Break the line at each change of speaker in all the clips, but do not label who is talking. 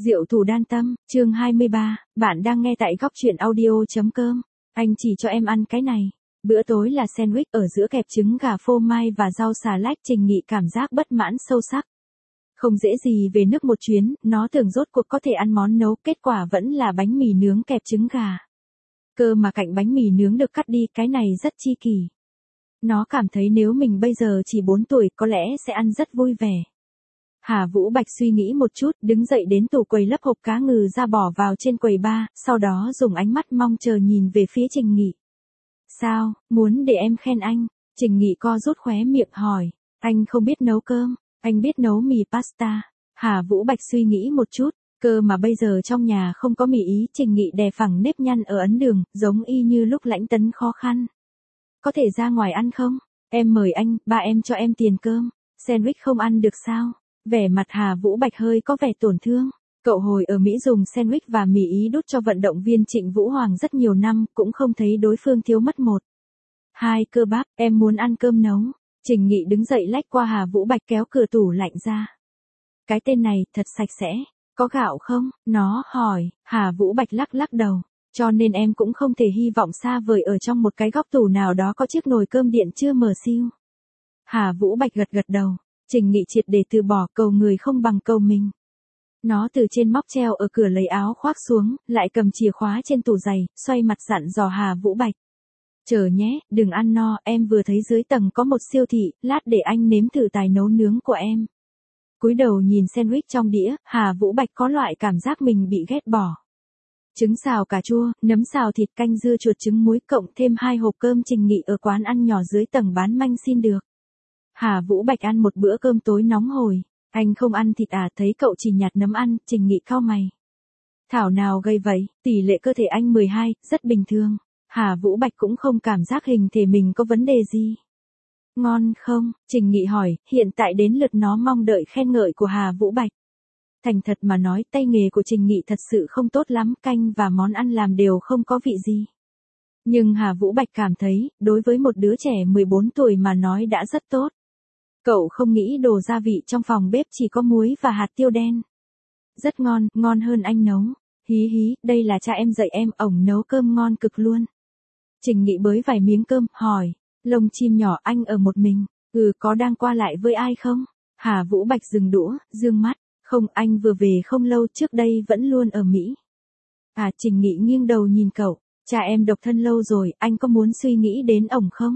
Diệu thủ đan tâm, chương 23, bạn đang nghe tại góc truyện audio.com. Anh chỉ cho em ăn cái này. Bữa tối là sandwich ở giữa kẹp trứng gà phô mai và rau xà lách. Trình Nghị cảm giác bất mãn sâu sắc. Không dễ gì về nước một chuyến, nó tưởng rốt cuộc có thể ăn món nấu, kết quả vẫn là bánh mì nướng kẹp trứng gà. Cơ mà cạnh bánh mì nướng được cắt đi, cái này rất chi kỷ. Nó cảm thấy nếu mình bây giờ chỉ 4 tuổi có lẽ sẽ ăn rất vui vẻ. Hà Vũ Bạch suy nghĩ một chút, đứng dậy đến tủ quầy lấp hộp cá ngừ ra bỏ vào trên quầy bar, sau đó dùng ánh mắt mong chờ nhìn về phía Trình Nghị. Sao, muốn để em khen anh? Trình Nghị co rút khóe miệng hỏi. Anh không biết nấu cơm, anh biết nấu mì pasta. Hà Vũ Bạch suy nghĩ một chút, cơ mà bây giờ trong nhà không có mì Ý. Trình Nghị đè phẳng nếp nhăn ở ấn đường, giống y như lúc Lãnh Tấn khó khăn. Có thể ra ngoài ăn không? Em mời anh, ba em cho em tiền cơm. Sandwich không ăn được sao? Vẻ mặt Hà Vũ Bạch hơi có vẻ tổn thương. Cậu hồi ở Mỹ dùng sandwich và mì Ý đút cho vận động viên Trịnh Vũ Hoàng rất nhiều năm, cũng không thấy đối phương thiếu mất một. Hai cơ bắp, em muốn ăn cơm nấu. Trình Nghị đứng dậy lách qua Hà Vũ Bạch kéo cửa tủ lạnh ra. Cái tên này thật sạch sẽ. Có gạo không? Nó hỏi. Hà Vũ Bạch lắc lắc đầu. Cho nên em cũng không thể hy vọng xa vời ở trong một cái góc tủ nào đó có chiếc nồi cơm điện chưa mở siêu. Hà Vũ Bạch gật gật đầu. Trình Nghị triệt để từ bỏ, cầu người không bằng cầu mình. Nó từ trên móc treo ở cửa lấy áo khoác xuống, lại cầm chìa khóa trên tủ giày, xoay mặt dặn dò Hà Vũ Bạch. Chờ nhé, đừng ăn no, em vừa thấy dưới tầng có một siêu thị, lát để anh nếm thử tài nấu nướng của em. Cúi đầu nhìn sandwich trong đĩa, Hà Vũ Bạch có loại cảm giác mình bị ghét bỏ. Trứng xào cà chua, nấm xào thịt, canh dưa chuột, trứng muối cộng thêm 2 hộp cơm. Trình Nghị ở quán ăn nhỏ dưới tầng bán manh xin được. Hà Vũ Bạch ăn một bữa cơm tối nóng hổi. Anh không ăn thịt à? Thấy cậu chỉ nhặt nấm ăn, Trình Nghị cau mày. Thảo nào gây vậy, tỷ lệ cơ thể anh 12, rất bình thường. Hà Vũ Bạch cũng không cảm giác hình thể mình có vấn đề gì. Ngon không? Trình Nghị hỏi, hiện tại đến lượt nó mong đợi khen ngợi của Hà Vũ Bạch. Thành thật mà nói, tay nghề của Trình Nghị thật sự không tốt lắm, canh và món ăn làm đều không có vị gì. Nhưng Hà Vũ Bạch cảm thấy, đối với một đứa trẻ 14 tuổi mà nói đã rất tốt. Cậu không nghĩ đồ gia vị trong phòng bếp chỉ có muối và hạt tiêu đen. Rất ngon, ngon hơn anh nấu. Hí hí, đây là cha em dạy em, ổng nấu cơm ngon cực luôn. Trình Nghị bới vài miếng cơm, hỏi. Lông chim nhỏ, anh ở một mình. Có đang qua lại với ai không? Hà Vũ Bạch dừng đũa, dương mắt. Không, anh vừa về không lâu, trước đây vẫn luôn ở Mỹ. Trình Nghị nghiêng đầu nhìn cậu. Cha em độc thân lâu rồi, anh có muốn suy nghĩ đến ổng không?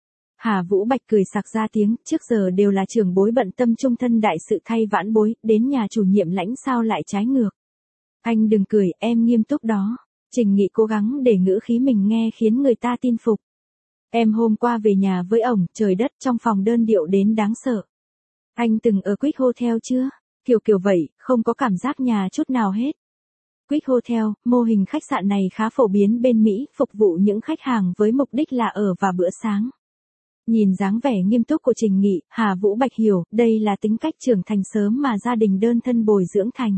Hà Vũ Bạch cười sặc ra tiếng, trước giờ đều là trưởng bối bận tâm chung thân đại sự thay vãn bối, đến nhà chủ nhiệm Lãnh sao lại trái ngược. Anh đừng cười, em nghiêm túc đó. Trình Nghị cố gắng để ngữ khí mình nghe khiến người ta tin phục. Em hôm qua về nhà với ổng, trời đất, trong phòng đơn điệu đến đáng sợ. Anh từng ở Quick Hotel chưa? Kiểu vậy, không có cảm giác nhà chút nào hết. Quick Hotel, mô hình khách sạn này khá phổ biến bên Mỹ, phục vụ những khách hàng với mục đích là ở và bữa sáng. Nhìn dáng vẻ nghiêm túc của Trình Nghị, Hà Vũ Bạch hiểu, đây là tính cách trưởng thành sớm mà gia đình đơn thân bồi dưỡng thành.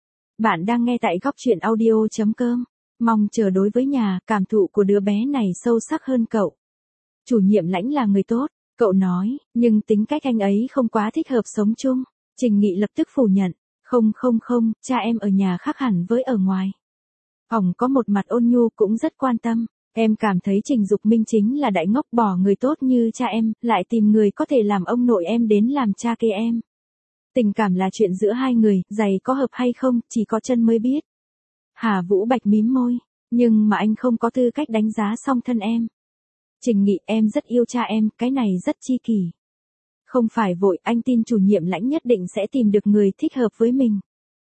Bạn đang nghe tại góc truyện audio.com. Mong chờ đối với nhà, cảm thụ của đứa bé này sâu sắc hơn cậu. Chủ nhiệm Lãnh là người tốt, cậu nói, nhưng tính cách anh ấy không quá thích hợp sống chung. Trình Nghị lập tức phủ nhận. Không, cha em ở nhà khác hẳn với ở ngoài. Ổng có một mặt ôn nhu cũng rất quan tâm. Em cảm thấy Trình Dục Minh chính là đại ngốc, bỏ người tốt như cha em, lại tìm người có thể làm ông nội em đến làm cha kế em. Tình cảm là chuyện giữa hai người, giày có hợp hay không, chỉ có chân mới biết. Hà Vũ Bạch mím môi, nhưng mà anh không có tư cách đánh giá song thân em. Trình Nghị, em rất yêu cha em, cái này rất chi kỷ. Không phải vội, anh tin chủ nhiệm Lãnh nhất định sẽ tìm được người thích hợp với mình.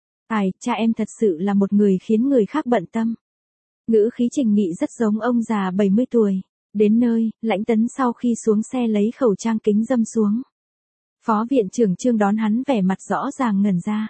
Cha em thật sự là một người khiến người khác bận tâm. Ngữ khí Trình Nghị rất giống ông già 70 tuổi. Đến nơi, Lãnh Tấn sau khi xuống xe lấy khẩu trang kính dâm xuống. Phó viện trưởng Trương đón hắn vẻ mặt rõ ràng ngẩn ra.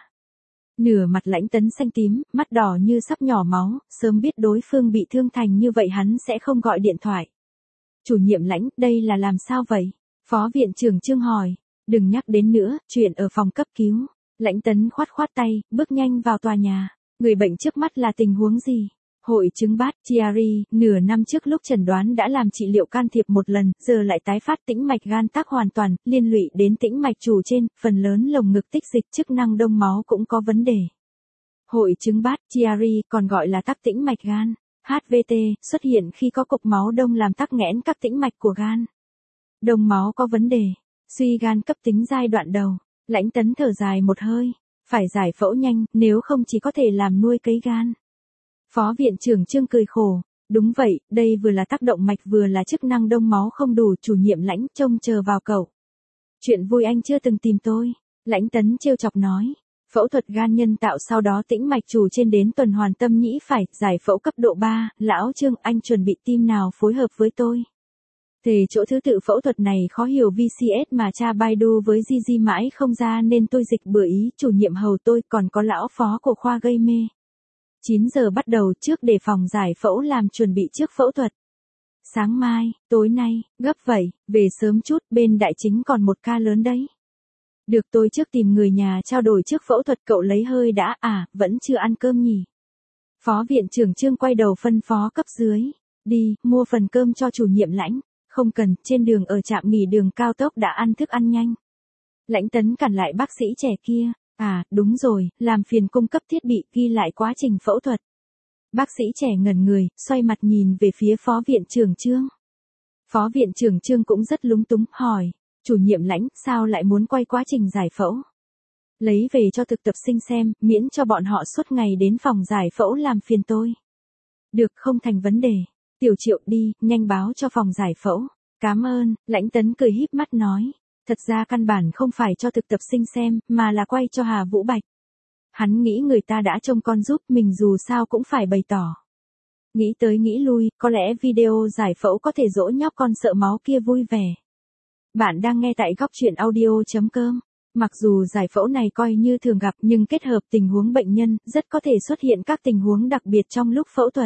Nửa mặt Lãnh Tấn xanh tím, mắt đỏ như sắp nhỏ máu, sớm biết đối phương bị thương thành như vậy hắn sẽ không gọi điện thoại. Chủ nhiệm Lãnh, đây là làm sao vậy? Phó viện trưởng Trương hỏi. Đừng nhắc đến nữa, chuyện ở phòng cấp cứu. Lãnh Tấn khoát tay, bước nhanh vào tòa nhà. Người bệnh trước mắt là tình huống gì? Hội chứng Bát Chiari, nửa năm trước lúc chẩn đoán đã làm trị liệu can thiệp một lần, giờ lại tái phát tĩnh mạch gan tắc hoàn toàn, liên lụy đến tĩnh mạch chủ trên, phần lớn lồng ngực tích dịch, chức năng đông máu cũng có vấn đề. Hội chứng Bát Chiari, còn gọi là tắc tĩnh mạch gan, HVT, xuất hiện khi có cục máu đông làm tắc nghẽn các tĩnh mạch của gan. Đông máu có vấn đề, suy gan cấp tính giai đoạn đầu. Lãnh Tấn thở dài một hơi, phải giải phẫu nhanh, nếu không chỉ có thể làm nuôi cấy gan. Phó viện trưởng Trương cười khổ, đúng vậy, đây vừa là tác động mạch vừa là chức năng đông máu không đủ, chủ nhiệm Lãnh trông chờ vào cậu. Chuyện vui anh chưa từng tìm tôi, Lãnh Tấn trêu chọc nói. Phẫu thuật gan nhân tạo sau đó tĩnh mạch chủ trên đến tuần hoàn tâm nhĩ phải, giải phẫu cấp độ 3, lão Trương anh chuẩn bị team nào phối hợp với tôi. Thề chỗ thứ tự phẫu thuật này khó hiểu VCS mà cha Baidu với Gigi mãi không ra nên tôi dịch bừa ý, chủ nhiệm hầu tôi còn có lão phó của khoa gây mê. 9 giờ bắt đầu trước để phòng giải phẫu làm chuẩn bị trước phẫu thuật. Sáng mai, tối nay, gấp vậy, về sớm chút, bên đại chính còn một ca lớn đấy. Được tôi trước tìm người nhà trao đổi trước phẫu thuật cậu lấy hơi đã, vẫn chưa ăn cơm nhỉ. Phó viện trưởng Trương quay đầu phân phó cấp dưới. Đi, mua phần cơm cho chủ nhiệm Lãnh. Không cần, trên đường ở trạm nghỉ đường cao tốc đã ăn thức ăn nhanh. Lãnh Tấn cản lại bác sĩ trẻ kia. Đúng rồi, làm phiền cung cấp thiết bị ghi lại quá trình phẫu thuật. Bác sĩ trẻ ngẩn người, xoay mặt nhìn về phía phó viện trưởng Trương. Phó viện trưởng Trương cũng rất lúng túng, hỏi. Chủ nhiệm Lãnh, sao lại muốn quay quá trình giải phẫu? Lấy về cho thực tập sinh xem, miễn cho bọn họ suốt ngày đến phòng giải phẫu làm phiền tôi. Được, không thành vấn đề. Tiểu Triệu đi, nhanh báo cho phòng giải phẫu. Cảm ơn, Lãnh Tấn cười híp mắt nói. Thật ra căn bản không phải cho thực tập sinh xem, mà là quay cho Hà Vũ Bạch. Hắn nghĩ người ta đã trông con giúp mình dù sao cũng phải bày tỏ. Nghĩ tới nghĩ lui, có lẽ video giải phẫu có thể dỗ nhóc con sợ máu kia vui vẻ. Bạn đang nghe tại góc truyện audio.com. Mặc dù giải phẫu này coi như thường gặp nhưng kết hợp tình huống bệnh nhân, rất có thể xuất hiện các tình huống đặc biệt trong lúc phẫu thuật.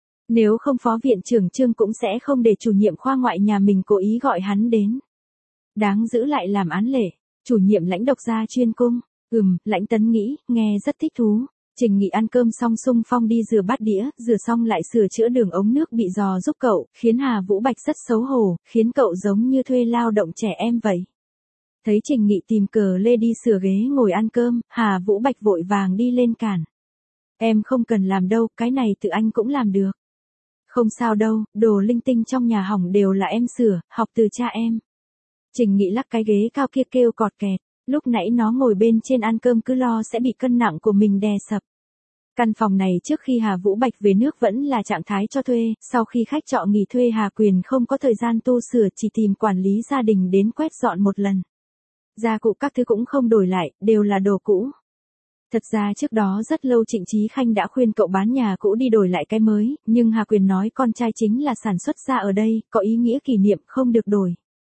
Nếu không phó viện trưởng Trương cũng sẽ không để chủ nhiệm khoa ngoại nhà mình cố ý gọi hắn đến. Đáng giữ lại làm án lệ, chủ nhiệm Lãnh độc gia chuyên cung. Lãnh Tấn nghĩ, nghe rất thích thú. Trình Nghị ăn cơm xong xung phong đi rửa bát đĩa, rửa xong lại sửa chữa đường ống nước bị rò giúp cậu, khiến Hà Vũ Bạch rất xấu hổ, khiến cậu giống như thuê lao động trẻ em vậy. Thấy Trình Nghị tìm cờ lê đi sửa ghế ngồi ăn cơm, Hà Vũ Bạch vội vàng đi lên cản. Em không cần làm đâu, cái này tự anh cũng làm được. Không sao đâu, đồ linh tinh trong nhà hỏng đều là em sửa, học từ cha em. Trình Nghị lắc cái ghế cao kia kêu cọt kẹt. Lúc nãy nó ngồi bên trên ăn cơm cứ lo sẽ bị cân nặng của mình đè sập. Căn phòng này trước khi Hà Vũ Bạch về nước vẫn là trạng thái cho thuê, sau khi khách trọ nghỉ thuê Hà Quyền không có thời gian tu sửa chỉ tìm quản lý gia đình đến quét dọn một lần. Gia cụ các thứ cũng không đổi lại, đều là đồ cũ. Thật ra trước đó rất lâu Trịnh Chí Khanh đã khuyên cậu bán nhà cũ đi đổi lại cái mới, nhưng Hà Quyền nói con trai chính là sản xuất ra ở đây, có ý nghĩa kỷ niệm không được đổi.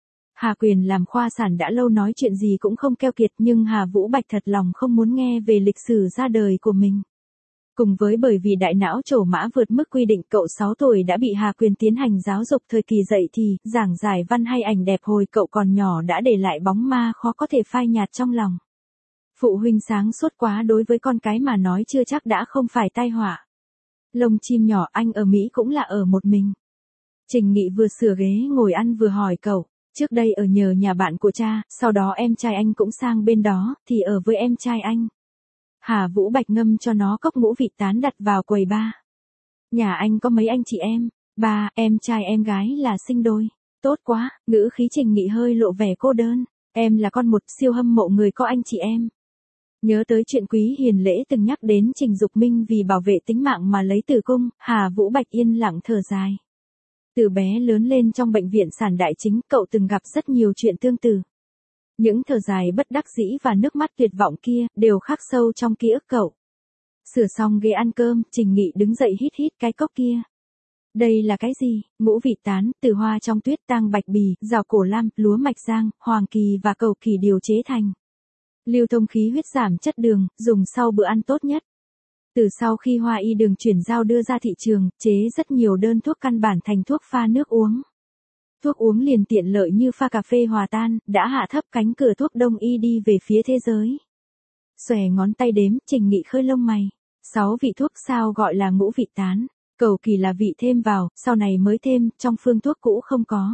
Hà Quyền làm khoa sản đã lâu nói chuyện gì cũng không keo kiệt nhưng Hà Vũ Bạch thật lòng không muốn nghe về lịch sử ra đời của mình. Cùng với bởi vì đại não trổ mã vượt mức quy định cậu 6 tuổi đã bị Hà Quyền tiến hành giáo dục thời kỳ dậy thì, giảng giải văn hay ảnh đẹp hồi cậu còn nhỏ đã để lại bóng ma khó có thể phai nhạt trong lòng. Phụ huynh sáng suốt quá đối với con cái mà nói chưa chắc đã không phải tai họa. Lông chim nhỏ anh ở Mỹ cũng là ở một mình. Trình Nghị vừa sửa ghế ngồi ăn vừa hỏi cậu. Trước đây ở nhờ nhà bạn của cha, sau đó em trai anh cũng sang bên đó, thì ở với em trai anh. Hà Vũ Bạch ngâm cho nó cốc ngũ vị tán đặt vào quầy ba. Nhà anh có mấy anh chị em? 3, em trai em gái là sinh đôi. Tốt quá, ngữ khí Trình Nghị hơi lộ vẻ cô đơn. Em là con một, siêu hâm mộ người có anh chị em. Nhớ tới chuyện Quý Hiền Lễ từng nhắc đến Trình Dục Minh vì bảo vệ tính mạng mà lấy tử cung, Hà Vũ Bạch yên lặng thở dài. Từ bé lớn lên trong bệnh viện sản đại chính, cậu từng gặp rất nhiều chuyện tương tự. Những thở dài bất đắc dĩ và nước mắt tuyệt vọng kia, đều khắc sâu trong ký ức cậu. Sửa xong ghế ăn cơm, Trình Nghị đứng dậy hít hít cái cốc kia. Đây là cái gì? Ngũ vị tán, từ hoa trong tuyết, tang bạch bì, rào cổ lam, lúa mạch giang, hoàng kỳ và cầu kỳ điều chế thành. Lưu thông khí huyết giảm chất đường, dùng sau bữa ăn tốt nhất. Từ sau khi Hoa Y Đường chuyển giao đưa ra thị trường, chế rất nhiều đơn thuốc căn bản thành thuốc pha nước uống. Thuốc uống liền tiện lợi như pha cà phê hòa tan, đã hạ thấp cánh cửa thuốc đông y đi về phía thế giới. Xòe ngón tay đếm, Trình Nghị khơi lông mày. 6 vị thuốc sao gọi là ngũ vị tán, cầu kỳ là vị thêm vào, sau này mới thêm, trong phương thuốc cũ không có.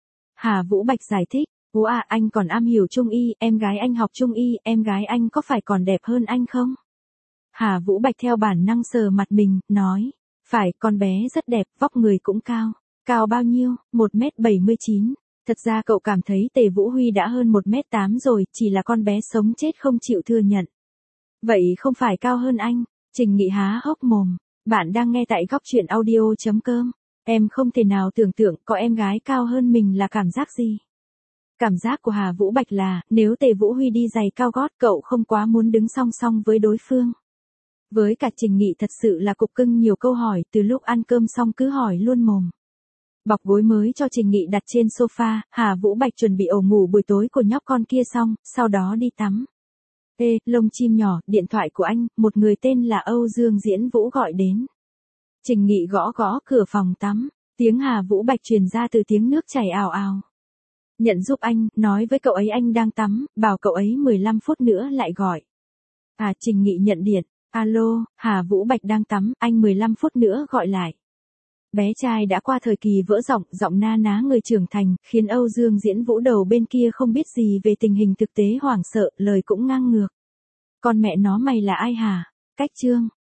Hà Vũ Bạch giải thích, anh còn am hiểu trung y, em gái anh học trung y, em gái anh có phải còn đẹp hơn anh không? Hà Vũ Bạch theo bản năng sờ mặt mình, nói. Phải, con bé rất đẹp, vóc người cũng cao. Cao bao nhiêu? 1m79. Thật ra cậu cảm thấy Tề Vũ Huy đã hơn 1m8 rồi, chỉ là con bé sống chết không chịu thừa nhận. Vậy không phải cao hơn anh? Trình Nghị há hốc mồm. Bạn đang nghe tại góc truyện audio.com. Em không thể nào tưởng tượng có em gái cao hơn mình là cảm giác gì. Cảm giác của Hà Vũ Bạch là, nếu Tề Vũ Huy đi giày cao gót cậu không quá muốn đứng song song với đối phương. Với cả Trình Nghị thật sự là cục cưng nhiều câu hỏi, từ lúc ăn cơm xong cứ hỏi luôn mồm. Bọc gối mới cho Trình Nghị đặt trên sofa, Hà Vũ Bạch chuẩn bị ổ ngủ buổi tối của nhóc con kia xong, sau đó đi tắm. Ê, lông chim nhỏ, điện thoại của anh, một người tên là Âu Dương Diễn Vũ gọi đến. Trình Nghị gõ gõ cửa phòng tắm, tiếng Hà Vũ Bạch truyền ra từ tiếng nước chảy ào ào. Nhận giúp anh, nói với cậu ấy anh đang tắm, bảo cậu ấy 15 phút nữa lại gọi. À, Trình Nghị nhận điện, alo, Hà Vũ Bạch đang tắm, anh 15 phút nữa gọi lại. Bé trai đã qua thời kỳ vỡ giọng, giọng na ná người trưởng thành, khiến Âu Dương Diễn Vũ đầu bên kia không biết gì về tình hình thực tế hoảng sợ, lời cũng ngang ngược. Con mẹ nó mày là ai hả? Cách chương.